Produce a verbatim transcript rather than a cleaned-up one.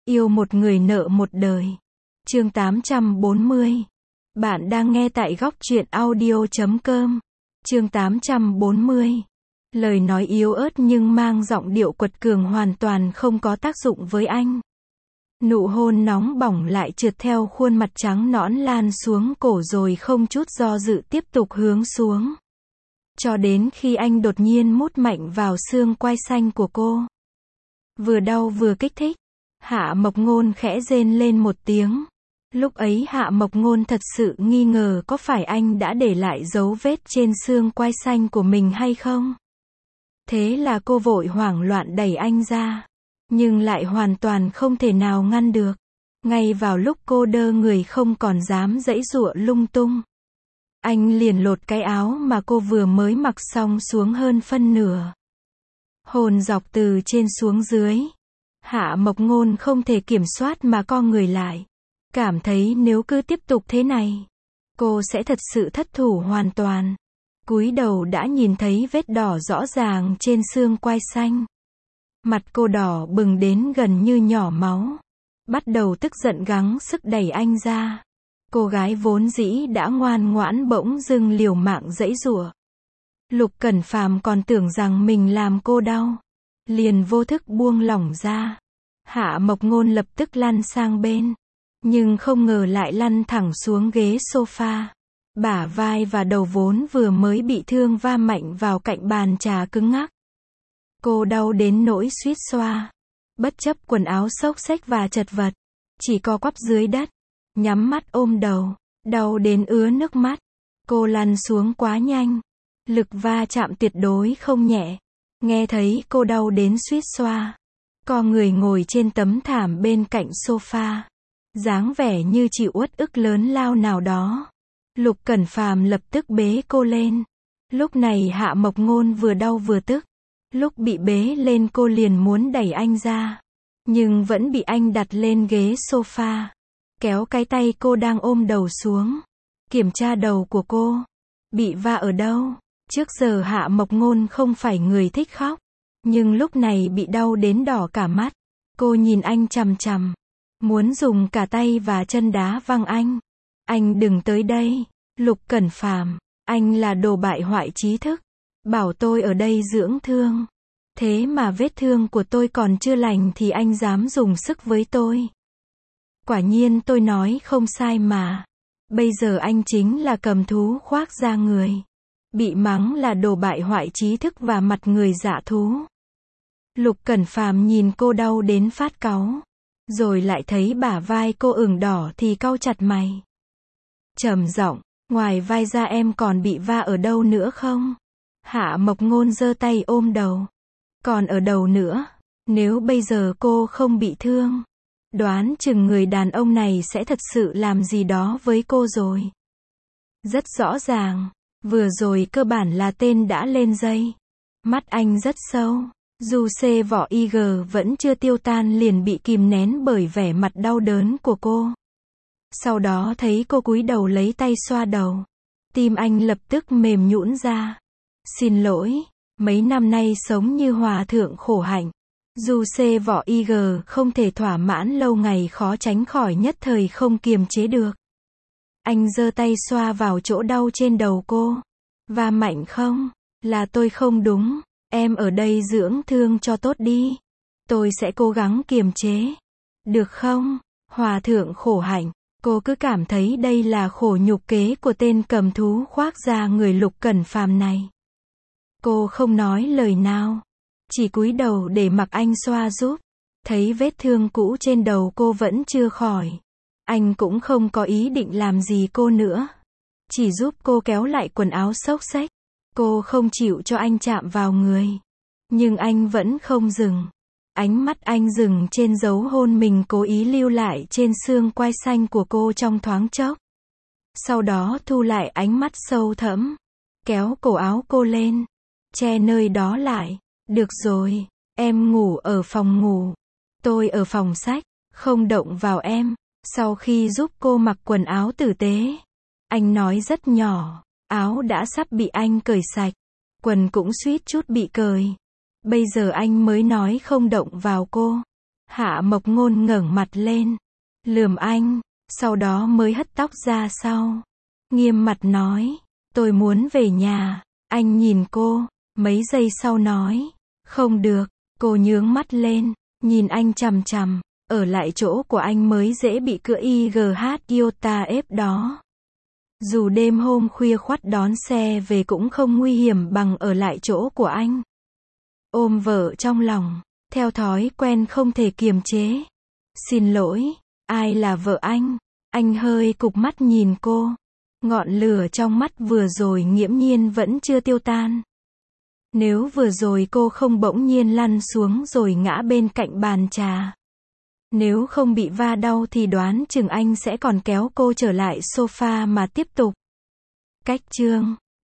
Yêu một người nợ một đời. Chương tám trăm bốn mươi. Bạn đang nghe tại góc truyện audio chấm com. Chương tám trăm bốn mươi. Lời nói yếu ớt nhưng mang giọng điệu quật cường hoàn toàn không có tác dụng với anh. Nụ hôn nóng bỏng lại trượt theo khuôn mặt trắng nõn lan xuống cổ rồi không chút do dự tiếp tục hướng xuống. Cho đến khi anh đột nhiên mút mạnh vào xương quai xanh của cô. Vừa đau vừa kích thích. Hạ Mộc Ngôn khẽ rên lên một tiếng. Lúc ấy Hạ Mộc Ngôn thật sự nghi ngờ có phải anh đã để lại dấu vết trên xương quai xanh của mình hay không. Thế là cô vội hoảng loạn đẩy anh ra. Nhưng lại hoàn toàn không thể nào ngăn được. Ngay vào lúc cô đơ người không còn dám giãy giụa lung tung. Anh liền lột cái áo mà cô vừa mới mặc xong xuống hơn phân nửa. Hồn dọc từ trên xuống dưới. Hạ Mộc Ngôn không thể kiểm soát mà co người lại. Cảm thấy nếu cứ tiếp tục thế này, cô sẽ thật sự thất thủ hoàn toàn. Cúi đầu đã nhìn thấy vết đỏ rõ ràng trên xương quai xanh. Mặt cô đỏ bừng đến gần như nhỏ máu. Bắt đầu tức giận gắng sức đẩy anh ra. Cô gái vốn dĩ đã ngoan ngoãn bỗng dưng liều mạng giãy giụa. Lục Cẩn Phàm còn tưởng rằng mình làm cô đau. Liền vô thức buông lỏng ra. Hạ Mộc Ngôn lập tức lăn sang bên. Nhưng không ngờ lại lăn thẳng xuống ghế sofa. Bả vai và đầu vốn vừa mới bị thương va mạnh vào cạnh bàn trà cứng ngắc. Cô đau đến nỗi suýt xoa. Bất chấp quần áo xốc xếch và chật vật. Chỉ co quắp dưới đất. Nhắm mắt ôm đầu. Đau đến ứa nước mắt. Cô lăn xuống quá nhanh. Lực va chạm tuyệt đối không nhẹ. Nghe thấy cô đau đến suýt xoa. Co người ngồi trên tấm thảm bên cạnh sofa. Dáng vẻ như chịu uất ức lớn lao nào đó. Lục Cẩn Phàm lập tức bế cô lên. Lúc này Hạ Mộc Ngôn vừa đau vừa tức. Lúc bị bế lên cô liền muốn đẩy anh ra. Nhưng vẫn bị anh đặt lên ghế sofa. Kéo cái tay cô đang ôm đầu xuống. Kiểm tra đầu của cô. Bị va ở đâu? Trước giờ Hạ Mộc Ngôn không phải người thích khóc. Nhưng lúc này bị đau đến đỏ cả mắt. Cô nhìn anh chằm chằm. Muốn dùng cả tay và chân đá văng anh. Anh đừng tới đây. Lục Cẩn Phàm, anh là đồ bại hoại trí thức. Bảo tôi ở đây dưỡng thương. Thế mà vết thương của tôi còn chưa lành thì anh dám dùng sức với tôi. Quả nhiên tôi nói không sai mà. Bây giờ anh chính là cầm thú khoác da người. Bị mắng là đồ bại hoại trí thức và mặt người dạ thú. Lục Cẩn Phàm nhìn cô đau đến phát cáu. Rồi lại thấy bả vai cô ửng đỏ thì cau chặt mày. Trầm giọng, ngoài vai ra em còn bị va ở đâu nữa không? Hạ Mộc Ngôn giơ tay ôm đầu. Còn ở đầu nữa. Nếu bây giờ cô không bị thương, đoán chừng người đàn ông này sẽ thật sự làm gì đó với cô rồi. Rất rõ ràng. Vừa rồi cơ bản là tên đã lên dây. Mắt anh rất sâu. Dù xê vỏ i giê vẫn chưa tiêu tan liền bị kìm nén bởi vẻ mặt đau đớn của cô. Sau đó thấy cô cúi đầu lấy tay xoa đầu. Tim anh lập tức mềm nhũn ra. Xin lỗi, mấy năm nay sống như hòa thượng khổ hạnh. Dù xê vỏ i giê không thể thỏa mãn lâu ngày khó tránh khỏi nhất thời không kiềm chế được. Anh giơ tay xoa vào chỗ đau trên đầu cô. Va mạnh không? Là tôi không đúng. Em ở đây dưỡng thương cho tốt đi. Tôi sẽ cố gắng kiềm chế. Được không? Hòa thượng khổ hạnh. Cô cứ cảm thấy đây là khổ nhục kế của tên cầm thú khoác da người Lục Cẩn Phàm này. Cô không nói lời nào. Chỉ cúi đầu để mặc anh xoa giúp. Thấy vết thương cũ trên đầu cô vẫn chưa khỏi. Anh cũng không có ý định làm gì cô nữa. Chỉ giúp cô kéo lại quần áo xốc xếch. Cô không chịu cho anh chạm vào người. Nhưng anh vẫn không dừng. Ánh mắt anh dừng trên dấu hôn mình cố ý lưu lại trên xương quai xanh của cô trong thoáng chốc. Sau đó thu lại ánh mắt sâu thẫm. Kéo cổ áo cô lên. Che nơi đó lại. Được rồi. Em ngủ ở phòng ngủ. Tôi ở phòng sách. Không động vào em. Sau khi giúp cô mặc quần áo tử tế. Anh nói rất nhỏ. Áo đã sắp bị anh cởi sạch. Quần cũng suýt chút bị cởi. Bây giờ anh mới nói không động vào cô. Hạ Mộc Ngôn ngẩng mặt lên, lườm anh, sau đó mới hất tóc ra sau. Nghiêm mặt nói, tôi muốn về nhà. Anh nhìn cô, mấy giây sau nói, không được. Cô nhướng mắt lên, nhìn anh chằm chằm, ở lại chỗ của anh mới dễ bị cửa i giê hát Iota ép đó. Dù đêm hôm khuya khoắt đón xe về cũng không nguy hiểm bằng ở lại chỗ của anh. Ôm vợ trong lòng, theo thói quen không thể kiềm chế. Xin lỗi, ai là vợ anh? Anh hơi cụp mắt nhìn cô. Ngọn lửa trong mắt vừa rồi nghiễm nhiên vẫn chưa tiêu tan. Nếu vừa rồi cô không bỗng nhiên lăn xuống rồi ngã bên cạnh bàn trà, nếu không bị va đau thì đoán chừng anh sẽ còn kéo cô trở lại sofa mà tiếp tục. Cách chương